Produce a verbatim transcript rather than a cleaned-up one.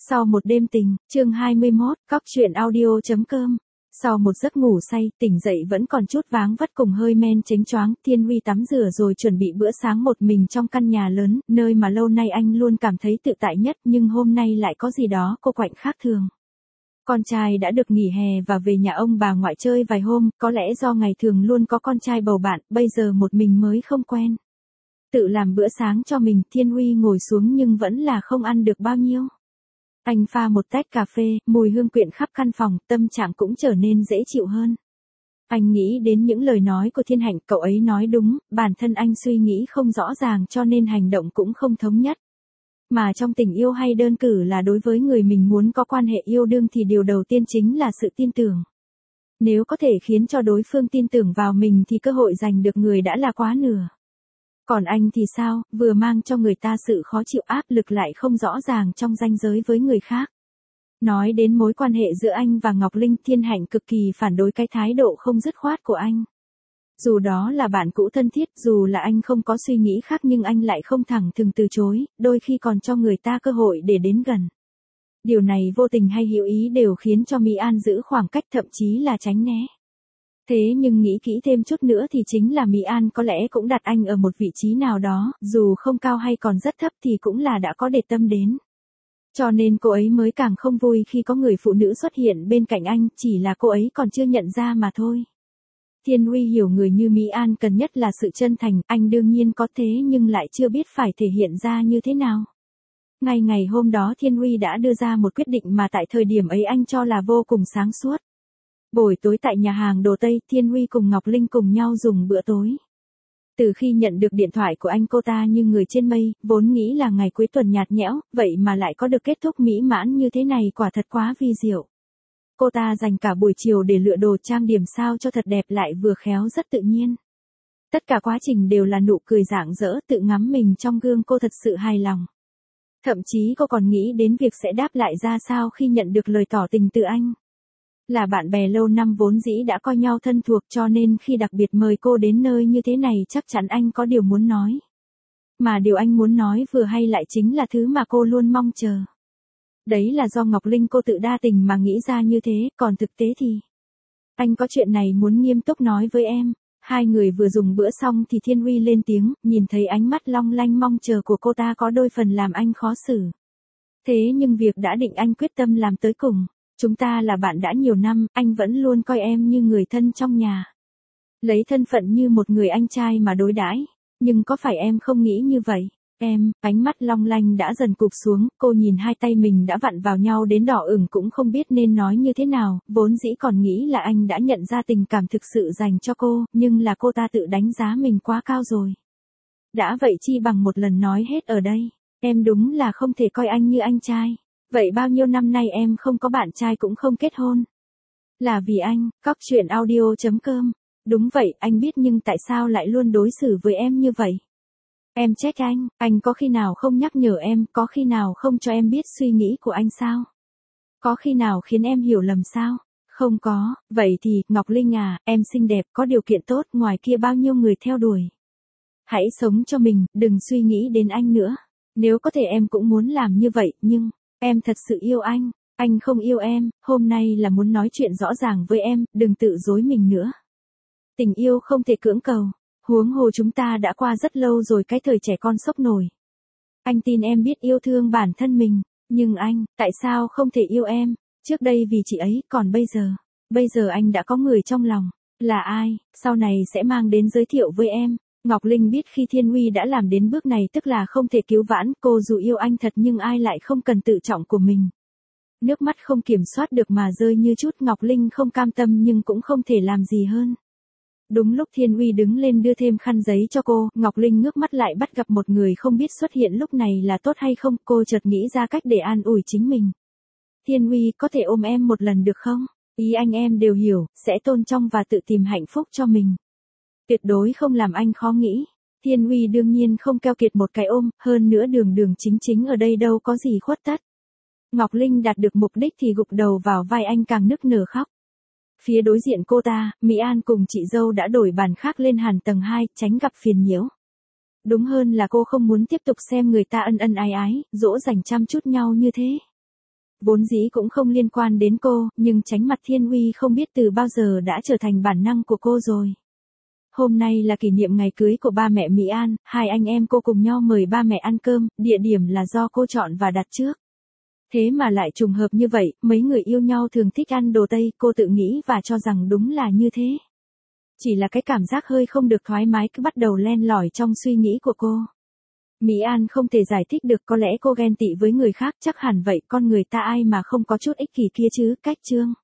Sau một đêm tình, chương hai mươi mốt, cóc truyện audio chấm com. Sau một giấc ngủ say, tỉnh dậy vẫn còn chút váng vất cùng hơi men chánh choáng, Thiên Huy tắm rửa rồi chuẩn bị bữa sáng một mình trong căn nhà lớn, nơi mà lâu nay anh luôn cảm thấy tự tại nhất, nhưng hôm nay lại có gì đó cô quạnh khác thường. Con trai đã được nghỉ hè và về nhà ông bà ngoại chơi vài hôm, có lẽ do ngày thường luôn có con trai bầu bạn, bây giờ một mình mới không quen. Tự làm bữa sáng cho mình, Thiên Huy ngồi xuống nhưng vẫn là không ăn được bao nhiêu. Anh pha một tách cà phê, mùi hương quyện khắp căn phòng, tâm trạng cũng trở nên dễ chịu hơn. Anh nghĩ đến những lời nói của Thiên Hạnh, cậu ấy nói đúng, bản thân anh suy nghĩ không rõ ràng cho nên hành động cũng không thống nhất. Mà trong tình yêu hay đơn cử là đối với người mình muốn có quan hệ yêu đương thì điều đầu tiên chính là sự tin tưởng. Nếu có thể khiến cho đối phương tin tưởng vào mình thì cơ hội giành được người đã là quá nửa. Còn anh thì sao, vừa mang cho người ta sự khó chịu áp lực lại không rõ ràng trong ranh giới với người khác. Nói đến mối quan hệ giữa anh và Ngọc Linh, Thiên Hạnh cực kỳ phản đối cái thái độ không dứt khoát của anh. Dù đó là bạn cũ thân thiết, dù là anh không có suy nghĩ khác nhưng anh lại không thẳng thừng từ chối, đôi khi còn cho người ta cơ hội để đến gần. Điều này vô tình hay hữu ý đều khiến cho Mỹ An giữ khoảng cách, thậm chí là tránh né. Thế nhưng nghĩ kỹ thêm chút nữa thì chính là Mỹ An có lẽ cũng đặt anh ở một vị trí nào đó, dù không cao hay còn rất thấp thì cũng là đã có để tâm đến. Cho nên cô ấy mới càng không vui khi có người phụ nữ xuất hiện bên cạnh anh, chỉ là cô ấy còn chưa nhận ra mà thôi. Thiên Huy hiểu người như Mỹ An cần nhất là sự chân thành, anh đương nhiên có thế nhưng lại chưa biết phải thể hiện ra như thế nào. Ngay ngày hôm đó Thiên Huy đã đưa ra một quyết định mà tại thời điểm ấy anh cho là vô cùng sáng suốt. Buổi tối tại nhà hàng đồ Tây, Thiên Huy cùng Ngọc Linh cùng nhau dùng bữa tối. Từ khi nhận được điện thoại của anh cô ta như người trên mây, vốn nghĩ là ngày cuối tuần nhạt nhẽo, vậy mà lại có được kết thúc mỹ mãn như thế này quả thật quá vi diệu. Cô ta dành cả buổi chiều để lựa đồ trang điểm sao cho thật đẹp lại vừa khéo rất tự nhiên. Tất cả quá trình đều là nụ cười rạng rỡ, tự ngắm mình trong gương cô thật sự hài lòng. Thậm chí cô còn nghĩ đến việc sẽ đáp lại ra sao khi nhận được lời tỏ tình từ anh. Là bạn bè lâu năm vốn dĩ đã coi nhau thân thuộc cho nên khi đặc biệt mời cô đến nơi như thế này chắc chắn anh có điều muốn nói. Mà điều anh muốn nói vừa hay lại chính là thứ mà cô luôn mong chờ. Đấy là do Ngọc Linh cô tự đa tình mà nghĩ ra như thế, còn thực tế thì... Anh có chuyện này muốn nghiêm túc nói với em. Hai người vừa dùng bữa xong thì Thiên Huy lên tiếng, nhìn thấy ánh mắt long lanh mong chờ của cô ta có đôi phần làm anh khó xử. Thế nhưng việc đã định anh quyết tâm làm tới cùng. Chúng ta là bạn đã nhiều năm, anh vẫn luôn coi em như người thân trong nhà. Lấy thân phận như một người anh trai mà đối đãi, nhưng có phải em không nghĩ như vậy? Em, ánh mắt long lanh đã dần cụp xuống, cô nhìn hai tay mình đã vặn vào nhau đến đỏ ửng cũng không biết nên nói như thế nào, vốn dĩ còn nghĩ là anh đã nhận ra tình cảm thực sự dành cho cô, nhưng là cô ta tự đánh giá mình quá cao rồi. Đã vậy chi bằng một lần nói hết ở đây, em đúng là không thể coi anh như anh trai. Vậy bao nhiêu năm nay em không có bạn trai cũng không kết hôn? Là vì anh, cóc truyện audio chấm com. Đúng vậy, anh biết nhưng tại sao lại luôn đối xử với em như vậy? Em trách anh, anh có khi nào không nhắc nhở em, có khi nào không cho em biết suy nghĩ của anh sao? Có khi nào khiến em hiểu lầm sao? Không có, vậy thì, Ngọc Linh à, em xinh đẹp, có điều kiện tốt, ngoài kia bao nhiêu người theo đuổi. Hãy sống cho mình, đừng suy nghĩ đến anh nữa. Nếu có thể em cũng muốn làm như vậy, nhưng... Em thật sự yêu anh, anh không yêu em, hôm nay là muốn nói chuyện rõ ràng với em, đừng tự dối mình nữa. Tình yêu không thể cưỡng cầu, huống hồ chúng ta đã qua rất lâu rồi cái thời trẻ con sốc nổi. Anh tin em biết yêu thương bản thân mình, nhưng anh, tại sao không thể yêu em? Trước đây vì chị ấy, còn bây giờ, bây giờ anh đã có người trong lòng, là ai, sau này sẽ mang đến giới thiệu với em. Ngọc Linh biết khi Thiên Huy đã làm đến bước này tức là không thể cứu vãn, cô dù yêu anh thật nhưng ai lại không cần tự trọng của mình. Nước mắt không kiểm soát được mà rơi như chút, Ngọc Linh không cam tâm nhưng cũng không thể làm gì hơn. Đúng lúc Thiên Huy đứng lên đưa thêm khăn giấy cho cô, Ngọc Linh ngước mắt lại bắt gặp một người không biết xuất hiện lúc này là tốt hay không, cô chợt nghĩ ra cách để an ủi chính mình. Thiên Huy, có thể ôm em một lần được không? Ý anh em đều hiểu, sẽ tôn trọng và tự tìm hạnh phúc cho mình. Tuyệt đối không làm anh khó nghĩ. Thiên Huy đương nhiên không keo kiệt một cái ôm, hơn nữa đường đường chính chính ở đây đâu có gì khuất tất. Ngọc Linh đạt được mục đích thì gục đầu vào vai anh càng nức nở khóc. Phía đối diện cô ta, Mỹ An cùng chị dâu đã đổi bàn khác lên hẳn tầng hai, tránh gặp phiền nhiễu. Đúng hơn là cô không muốn tiếp tục xem người ta ân ân ái ái, dỗ dành chăm chút nhau như thế. Vốn dĩ cũng không liên quan đến cô, nhưng tránh mặt Thiên Uy không biết từ bao giờ đã trở thành bản năng của cô rồi. Hôm nay là kỷ niệm ngày cưới của ba mẹ Mỹ An, hai anh em cô cùng nhau mời ba mẹ ăn cơm, địa điểm là do cô chọn và đặt trước. Thế mà lại trùng hợp như vậy, mấy người yêu nhau thường thích ăn đồ Tây, cô tự nghĩ và cho rằng đúng là như thế. Chỉ là cái cảm giác hơi không được thoải mái cứ bắt đầu len lỏi trong suy nghĩ của cô. Mỹ An không thể giải thích được, có lẽ cô ghen tị với người khác, chắc hẳn vậy, con người ta ai mà không có chút ích kỷ kia chứ, Cách Trương.